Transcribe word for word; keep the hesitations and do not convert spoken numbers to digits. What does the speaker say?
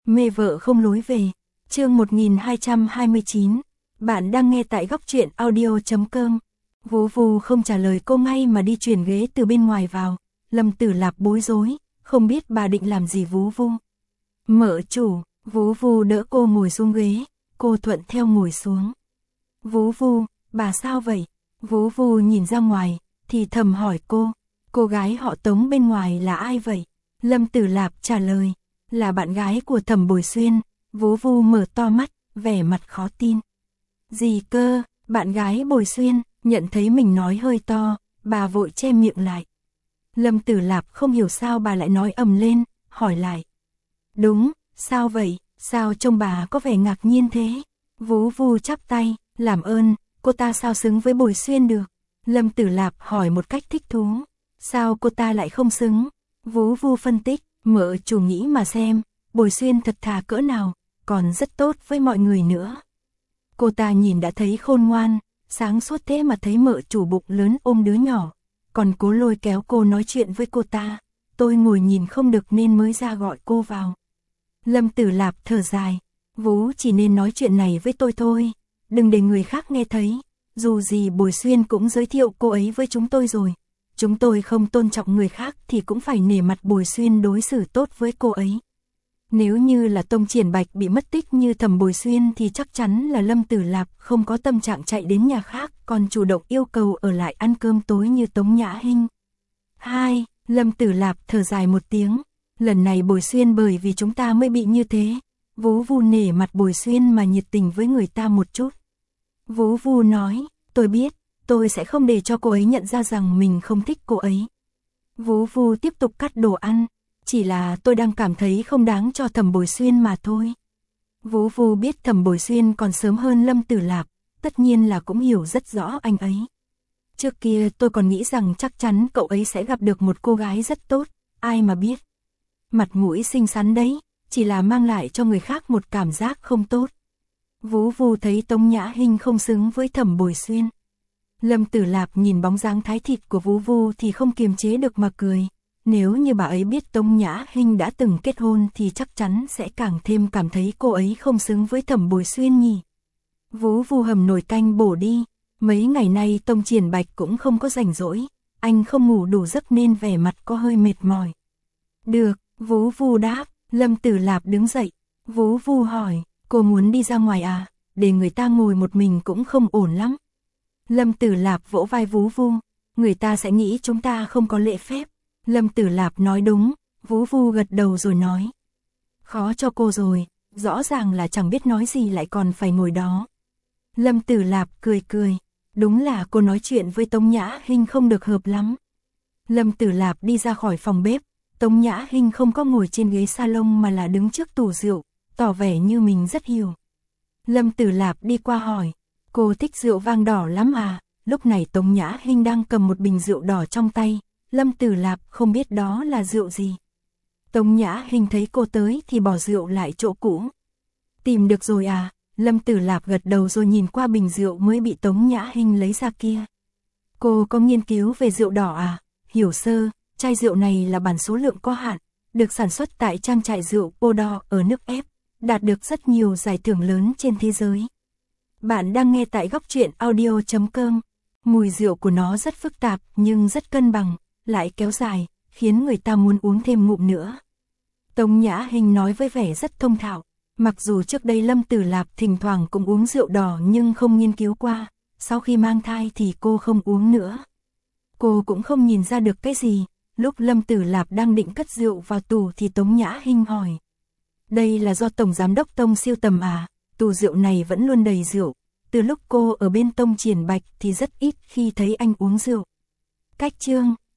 Mê vợ không lối về. Chương một nghìn hai trăm hai mươi chín. Bạn đang nghe tại góc truyện audio chấm com. Vú Vù không trả lời cô ngay mà đi chuyển ghế từ bên ngoài vào. Lâm Tử Lạp bối rối, không biết bà định làm gì Vú Vù. Mợ chủ, Vú Vù đỡ cô ngồi xuống ghế, cô thuận theo ngồi xuống. Vú Vù, bà sao vậy? Vú Vù nhìn ra ngoài, thì thầm hỏi cô, cô gái họ Tống bên ngoài là ai vậy? Lâm Tử Lạp trả lời, là bạn gái của Thẩm Bồi Xuyên. Vú Vù mở to mắt, vẻ mặt khó tin. Gì cơ, bạn gái Bồi Xuyên? Nhận thấy mình nói hơi to, bà vội che miệng lại. Lâm Tử Lạp không hiểu sao bà lại nói ầm lên, hỏi lại. Đúng, sao vậy, sao trông bà có vẻ ngạc nhiên thế? Vú Vù chắp tay, làm ơn, cô ta sao xứng với Bồi Xuyên được? Lâm Tử Lạp hỏi một cách thích thú. Sao cô ta lại không xứng? Vú Vù phân tích, mợ chủ nghĩ mà xem, Bồi Xuyên thật thà cỡ nào, còn rất tốt với mọi người nữa. Cô ta nhìn đã thấy khôn ngoan, sáng suốt thế mà thấy mợ chủ bụng lớn ôm đứa nhỏ, còn cố lôi kéo cô nói chuyện với cô ta. Tôi ngồi nhìn không được nên mới ra gọi cô vào. Lâm Tử Lạp thở dài, Vú chỉ nên nói chuyện này với tôi thôi, đừng để người khác nghe thấy. Dù gì Bồi Xuyên cũng giới thiệu cô ấy với chúng tôi rồi. Chúng tôi không tôn trọng người khác thì cũng phải nể mặt Bồi Xuyên đối xử tốt với cô ấy. Nếu như là Tông Triển Bạch bị mất tích như Thẩm Bồi Xuyên thì chắc chắn là Lâm Tử Lạp không có tâm trạng chạy đến nhà khác, còn chủ động yêu cầu ở lại ăn cơm tối như Tống Nhã Hinh. Hai, Lâm Tử Lạp thở dài một tiếng, lần này Bồi Xuyên bởi vì chúng ta mới bị như thế. Vú Vù nể mặt Bồi Xuyên mà nhiệt tình với người ta một chút. Vú Vù nói, tôi biết, tôi sẽ không để cho cô ấy nhận ra rằng mình không thích cô ấy. Vú Vù tiếp tục cắt đồ ăn. Chỉ là tôi đang cảm thấy không đáng cho Thẩm Bồi Xuyên mà thôi. Vú Vù biết Thẩm Bồi Xuyên còn sớm hơn Lâm Tử Lạp, tất nhiên là cũng hiểu rất rõ anh ấy. Trước kia tôi còn nghĩ rằng chắc chắn cậu ấy sẽ gặp được một cô gái rất tốt, ai mà biết. Mặt mũi xinh xắn đấy, chỉ là mang lại cho người khác một cảm giác không tốt. Vú Vù thấy Tống Nhã Hinh không xứng với Thẩm Bồi Xuyên. Lâm Tử Lạp nhìn bóng dáng thái thịt của Vú Vù thì không kiềm chế được mà cười. Nếu như bà ấy biết Tống Nhã Hinh đã từng kết hôn thì chắc chắn sẽ càng thêm cảm thấy cô ấy không xứng với Thẩm Bồi Xuyên nhỉ. Vú Vù hầm nồi canh bổ đi. Mấy ngày nay Tông Triển Bạch cũng không có rảnh rỗi. Anh không ngủ đủ giấc nên vẻ mặt có hơi mệt mỏi. Được, Vú Vù đáp. Lâm Tử Lạp đứng dậy. Vú Vù hỏi, cô muốn đi ra ngoài à? Để người ta ngồi một mình cũng không ổn lắm. Lâm Tử Lạp vỗ vai Vú Vù. Người ta sẽ nghĩ chúng ta không có lễ phép. Lâm Tử Lạp nói đúng, Vú Vù gật đầu rồi nói. Khó cho cô rồi, rõ ràng là chẳng biết nói gì lại còn phải ngồi đó. Lâm Tử Lạp cười cười, đúng là cô nói chuyện với Tống Nhã Hinh không được hợp lắm. Lâm Tử Lạp đi ra khỏi phòng bếp, Tống Nhã Hinh không có ngồi trên ghế salon mà là đứng trước tủ rượu, tỏ vẻ như mình rất hiểu. Lâm Tử Lạp đi qua hỏi, cô thích rượu vang đỏ lắm à? Lúc này Tống Nhã Hinh đang cầm một bình rượu đỏ trong tay. Lâm Tử Lạp không biết đó là rượu gì. Tống Nhã Hinh thấy cô tới thì bỏ rượu lại chỗ cũ. Tìm được rồi à? Lâm Tử Lạp gật đầu rồi nhìn qua bình rượu mới bị Tống Nhã Hinh lấy ra kia. Cô có nghiên cứu về rượu đỏ à? Hiểu sơ, chai rượu này là bản số lượng có hạn, được sản xuất tại trang trại rượu Bordeaux ở nước Ép, đạt được rất nhiều giải thưởng lớn trên thế giới. Bạn đang nghe tại góc truyện audio chấm com. Mùi rượu của nó rất phức tạp nhưng rất cân bằng, lại kéo dài, khiến người ta muốn uống thêm ngụm nữa. Tống Nhã Hinh nói với vẻ rất thông thạo, mặc dù trước đây Lâm Tử Lạp thỉnh thoảng cũng uống rượu đỏ nhưng không nghiên cứu qua, sau khi mang thai thì cô không uống nữa. Cô cũng không nhìn ra được cái gì, lúc Lâm Tử Lạp đang định cất rượu vào tủ thì Tống Nhã Hinh hỏi. Đây là do Tổng Giám đốc Tông siêu tầm à? Tủ rượu này vẫn luôn đầy rượu, từ lúc cô ở bên Tông Triển Bạch thì rất ít khi thấy anh uống rượu. Cách chương